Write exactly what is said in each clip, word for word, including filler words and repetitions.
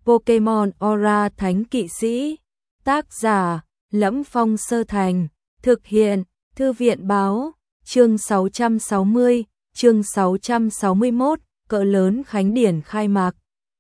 Pokemon Aura Thánh Kỵ Sĩ. Tác giả: Lẫm Phong Sơ Thành. Thực hiện: Thư viện báo. Chương sáu trăm sáu mươi, chương sáu trăm sáu mươi mốt, cỡ lớn khánh điển khai mạc.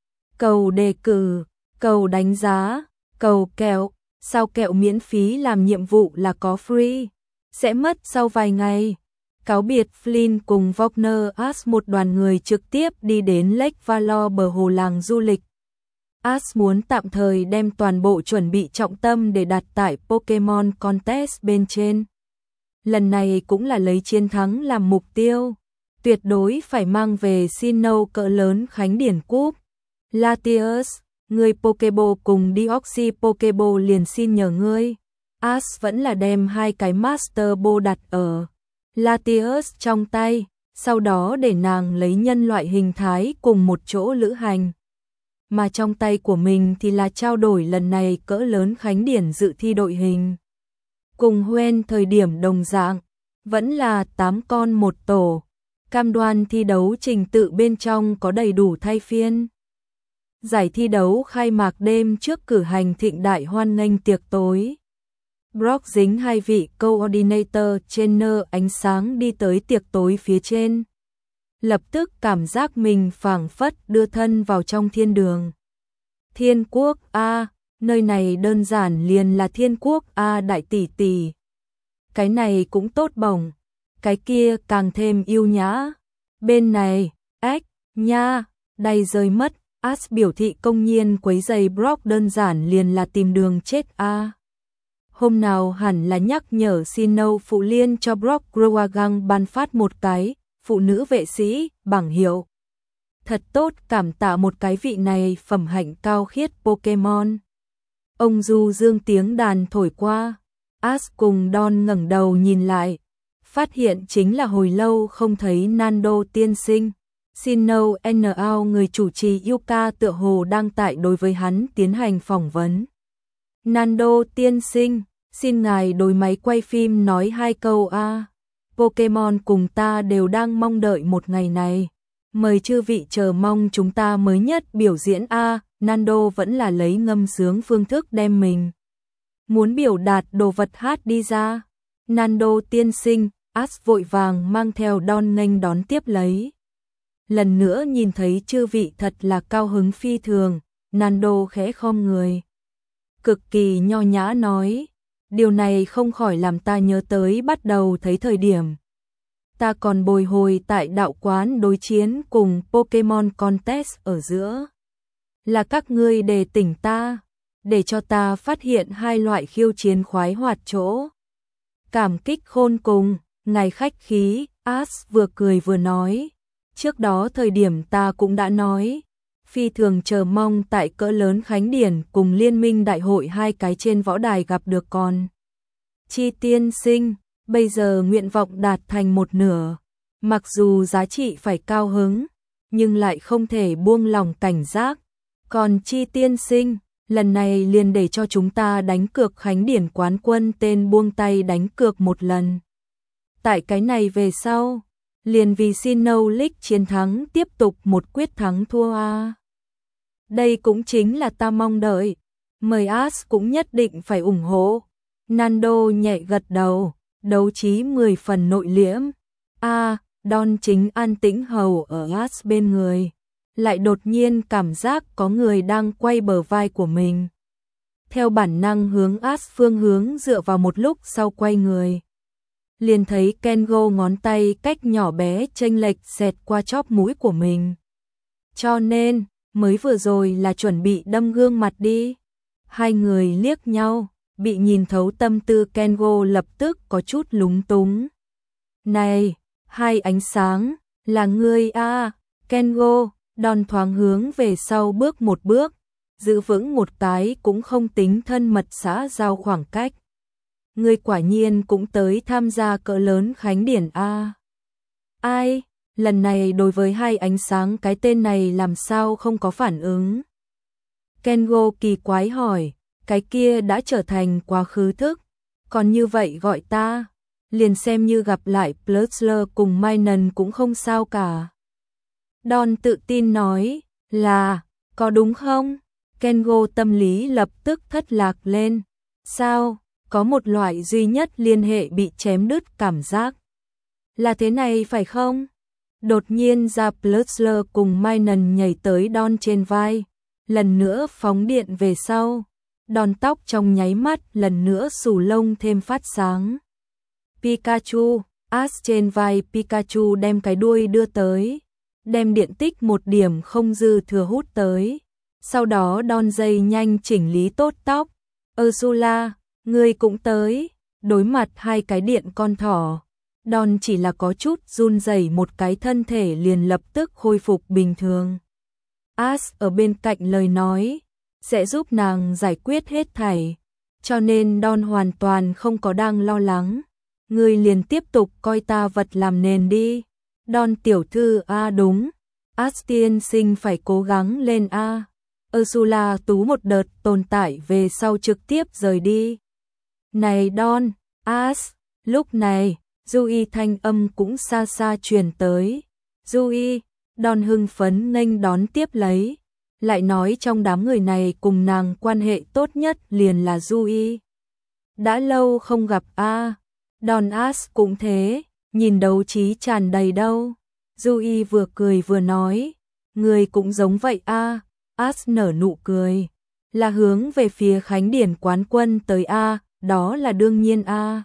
Cầu đề cử, cầu đánh giá, cầu kẹo, sao kẹo miễn phí làm nhiệm vụ là có free, sẽ mất sau vài ngày. Cáo biệt Flynn cùng Wagner Ash, một đoàn người trực tiếp đi đến Lake Valor, bờ hồ làng du lịch. Ash muốn tạm thời đem toàn bộ chuẩn bị trọng tâm để đặt tại Pokemon Contest bên trên. Lần này cũng là lấy chiến thắng làm mục tiêu, tuyệt đối phải mang về Sinnoh cỡ lớn khánh điển cúp. Latios, người Pokeball cùng Deoxys Pokeball liền xin nhờ ngươi. Ash vẫn là đem hai cái Master Ball đặt ở Latios trong tay, sau đó để nàng lấy nhân loại hình thái cùng một chỗ lữ hành. Mà trong tay của mình thì là trao đổi lần này cỡ lớn khánh điển dự thi đội hình. Cùng Hoenn thời điểm đồng dạng, vẫn là tám con một tổ, cam đoan thi đấu trình tự bên trong có đầy đủ thay phiên. Giải thi đấu khai mạc đêm trước cử hành thịnh đại hoan nghênh tiệc tối. Brock dính hai vị coordinator trainer ánh sáng đi tới tiệc tối phía trên. Lập tức cảm giác mình phảng phất đưa thân vào trong thiên đường. Thiên quốc A, nơi này đơn giản liền là thiên quốc A đại tỷ tỷ. Cái này cũng tốt bổng, cái kia càng thêm yêu nhã. Bên này, ếch, nha, đầy rơi mất. Ash biểu thị công nhiên quấy giày Brock đơn giản liền là tìm đường chết A. Hôm nào hẳn là nhắc nhở Sinnoh phụ liên cho Brock Growagang ban phát một cái phụ nữ vệ sĩ bảng hiệu. Thật tốt, cảm tạ một cái vị này phẩm hạnh cao khiết Pokemon. Ông du dương tiếng đàn thổi qua, Ash cùng Don ngẩng đầu nhìn lại, phát hiện chính là hồi lâu không thấy Nando tiên sinh. Sinnoh en ao người chủ trì Yuka tựa hồ đang tại đối với hắn tiến hành phỏng vấn. Nando tiên sinh, xin ngài đối máy quay phim nói hai câu a. Pokemon cùng ta đều đang mong đợi một ngày này. Mời chư vị chờ mong chúng ta mới nhất biểu diễn a. Nando vẫn là lấy ngâm sướng phương thức đem mình muốn biểu đạt đồ vật hát đi ra. Nando tiên sinh, Ash vội vàng mang theo Don nghênh đón tiếp lấy. Lần nữa nhìn thấy chư vị thật là cao hứng phi thường. Nando khẽ khom người, cực kỳ nho nhã nói, điều này không khỏi làm ta nhớ tới bắt đầu thấy thời điểm ta còn bồi hồi tại đạo quán đối chiến cùng Pokemon Contest ở giữa. Là các ngươi đề tỉnh ta, để cho ta phát hiện hai loại khiêu chiến khoái hoạt chỗ. Cảm kích khôn cùng, ngài khách khí. Ash vừa cười vừa nói, trước đó thời điểm ta cũng đã nói, phi thường chờ mong tại cỡ lớn khánh điển cùng liên minh đại hội hai cái trên võ đài gặp được con. Chi tiên sinh, bây giờ nguyện vọng đạt thành một nửa, mặc dù giá trị phải cao hứng, nhưng lại không thể buông lòng cảnh giác. Còn Chi tiên sinh, lần này liền để cho chúng ta đánh cược khánh điển quán quân tên buông tay đánh cược một lần. Tại cái này về sau, liền vì Sinnoh League chiến thắng tiếp tục một quyết thắng thua a. Đây cũng chính là ta mong đợi, mời Ash cũng nhất định phải ủng hộ. Nando nhẹ gật đầu, đấu trí mười phần nội liễm. A, Don chính an tĩnh hầu ở Ash bên người, lại đột nhiên cảm giác có người đang quay bờ vai của mình. Theo bản năng hướng Ash phương hướng dựa vào, một lúc sau quay người, liền thấy Kengo ngón tay cách nhỏ bé chênh lệch xẹt qua chóp mũi của mình. Cho nên, mới vừa rồi là chuẩn bị đâm gương mặt đi. Hai người liếc nhau, bị nhìn thấu tâm tư Kengo lập tức có chút lúng túng. Này, hai ánh sáng, là ngươi a. À. Kengo, Don thoáng hướng về sau bước một bước, giữ vững một cái cũng không tính thân mật xã giao khoảng cách. Ngươi quả nhiên cũng tới tham gia cỡ lớn khánh điển a. À. Ai, lần này đối với hai ánh sáng cái tên này làm sao không có phản ứng? Kengo kỳ quái hỏi, cái kia đã trở thành quá khứ thức, còn như vậy gọi ta, liền xem như gặp lại Plutler cùng Minun cũng không sao cả. Don tự tin nói, là, có đúng không? Kengo tâm lý lập tức thất lạc lên. Sao? Có một loại duy nhất liên hệ bị chém đứt cảm giác. Là thế này phải không? Đột nhiên ra Plutler cùng Mynon nhảy tới Don trên vai. Lần nữa phóng điện về sau. Đòn tóc trong nháy mắt lần nữa xù lông thêm phát sáng. Pikachu, Ash trên vai Pikachu đem cái đuôi đưa tới. Đem điện tích một điểm không dư thừa hút tới. Sau đó Don dây nhanh chỉnh lý tốt tóc. Ursula, ngươi cũng tới. Đối mặt hai cái điện con thỏ. Don chỉ là có chút run rẩy một cái thân thể liền lập tức khôi phục bình thường. Ash ở bên cạnh lời nói. Sẽ giúp nàng giải quyết hết thảy. Cho nên Don hoàn toàn không có đang lo lắng. Ngươi liền tiếp tục coi ta vật làm nền đi. Don tiểu thư a à đúng. Ash tiên sinh phải cố gắng lên a. À. Ursula tú một đợt tồn tại về sau trực tiếp rời đi. Này Don, Ash, lúc này, Yui thanh âm cũng xa xa truyền tới. Yui, Don hưng phấn nghênh đón tiếp lấy. Lại nói trong đám người này cùng nàng quan hệ tốt nhất liền là Yui. Đã lâu không gặp a. À. Don Ash cũng thế, nhìn đấu trí tràn đầy đâu. Yui vừa cười vừa nói, người cũng giống vậy a. À. Ash nở nụ cười, là hướng về phía Khánh Điển quán quân tới a, à, đó là đương nhiên a. À.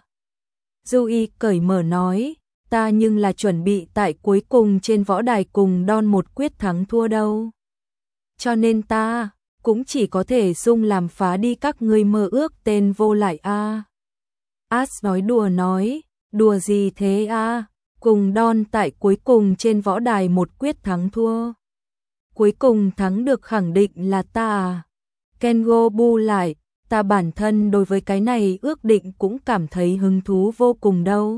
Yui cởi mở nói, ta nhưng là chuẩn bị tại cuối cùng trên võ đài cùng Don một quyết thắng thua đâu. Cho nên ta cũng chỉ có thể dung làm phá đi các ngươi mơ ước tên vô lại a. À. Ash nói đùa nói, đùa gì thế a? À? Cùng Don tại cuối cùng trên võ đài một quyết thắng thua. Cuối cùng thắng được khẳng định là ta à? Kengo bu lại, ta bản thân đối với cái này ước định cũng cảm thấy hứng thú vô cùng đâu.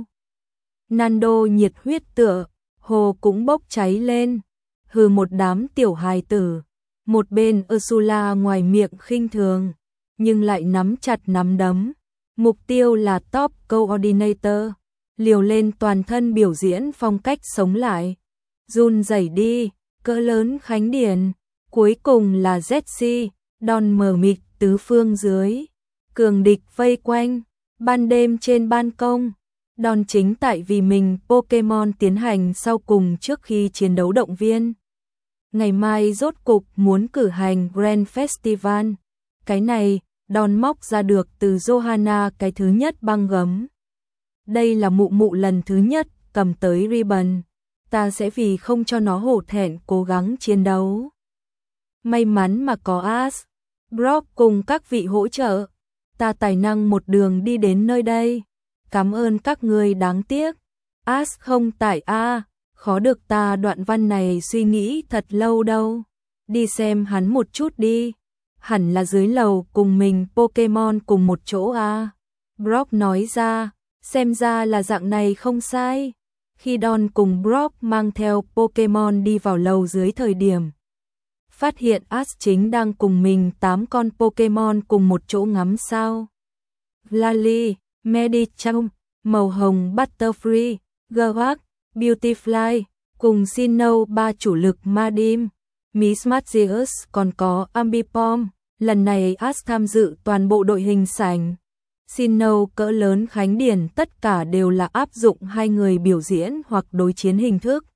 Nando nhiệt huyết tựa, hồ cũng bốc cháy lên, hừ một đám tiểu hài tử. Một bên Ursula ngoài miệng khinh thường, nhưng lại nắm chặt nắm đấm. Mục tiêu là top coordinator, liều lên toàn thân biểu diễn phong cách sống lại. Run rẩy đi, cỡ lớn Khánh Điển, cuối cùng là Jessie, Don mờ mịt tứ phương dưới. Cường địch vây quanh, ban đêm trên ban công. Don chính tại vì mình Pokemon tiến hành sau cùng trước khi chiến đấu động viên. Ngày mai rốt cục muốn cử hành Grand Festival. Cái này, Don móc ra được từ Johanna cái thứ nhất băng gấm. Đây là mụ mụ lần thứ nhất cầm tới ribbon. Ta sẽ vì không cho nó hổ thẹn cố gắng chiến đấu. May mắn mà có Ash, Brock cùng các vị hỗ trợ. Ta tài năng một đường đi đến nơi đây. Cảm ơn các người đáng tiếc. Ash không tại a. Khó được ta đoạn văn này suy nghĩ thật lâu đâu. Đi xem hắn một chút đi. Hẳn là dưới lầu cùng mình Pokemon cùng một chỗ à. Brock nói ra, xem ra là dạng này không sai. Khi Don cùng Brock mang theo Pokemon đi vào lầu dưới thời điểm. Phát hiện Ash chính đang cùng mình tám con Pokemon cùng một chỗ ngắm sao. Lally, Medicham, màu hồng Butterfree, Garwak, Beautyfly, cùng Sinnoh ba chủ lực Madim, Miss Magius còn có Ambipom. Lần này Ash tham dự toàn bộ đội hình sảnh. Sinnoh cỡ lớn Khánh Điển tất cả đều là áp dụng hai người biểu diễn hoặc đối chiến hình thức.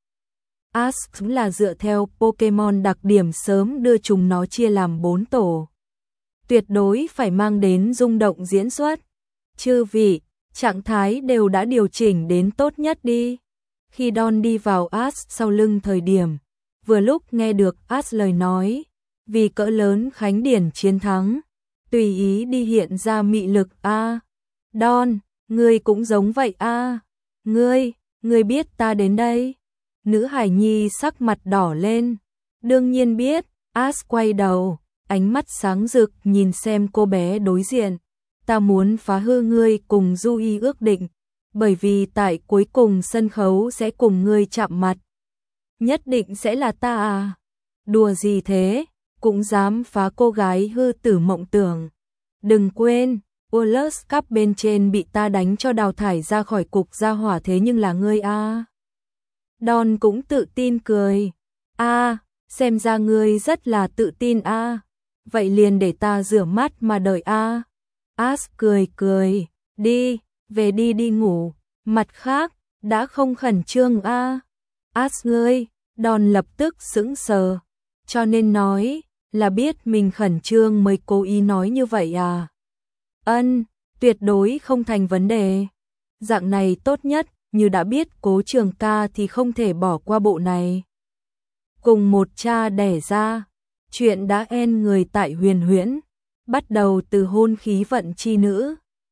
Ash là dựa theo Pokemon đặc điểm sớm đưa chúng nó chia làm bốn tổ. Tuyệt đối phải mang đến rung động diễn xuất. Chư vị, trạng thái đều đã điều chỉnh đến tốt nhất đi. Khi Don đi vào Ash sau lưng thời điểm, vừa lúc nghe được Ash lời nói, vì cỡ lớn Khánh Điển chiến thắng, tùy ý đi hiện ra mị lực a. À, Don, ngươi cũng giống vậy a. À, ngươi, ngươi biết ta đến đây? Nữ hải nhi sắc mặt đỏ lên. Đương nhiên biết. Ash quay đầu, ánh mắt sáng rực nhìn xem cô bé đối diện. Ta muốn phá hư ngươi cùng Yui ước định, bởi vì tại cuối cùng sân khấu sẽ cùng ngươi chạm mặt. Nhất định sẽ là ta à? Đùa gì thế? Cũng dám phá cô gái hư tử mộng tưởng. Đừng quên, World Cup bên trên bị ta đánh cho đào thải ra khỏi cục gia hỏa thế nhưng là ngươi a. Don cũng tự tin cười. A, xem ra ngươi rất là tự tin a. vậy liền để ta rửa mắt mà đợi a. As cười cười, đi, về đi đi ngủ, mặt khác, đã không khẩn trương a. As ơi, Đòn lập tức sững sờ, cho nên nói, là biết mình khẩn trương mới cố ý nói như vậy à. Ân, tuyệt đối không thành vấn đề. Dạng này tốt nhất, như đã biết Cố Trường Ca thì không thể bỏ qua bộ này. Cùng một cha đẻ ra, chuyện đã en người tại Huyền Huyễn, bắt đầu từ hôn khí vận chi nữ.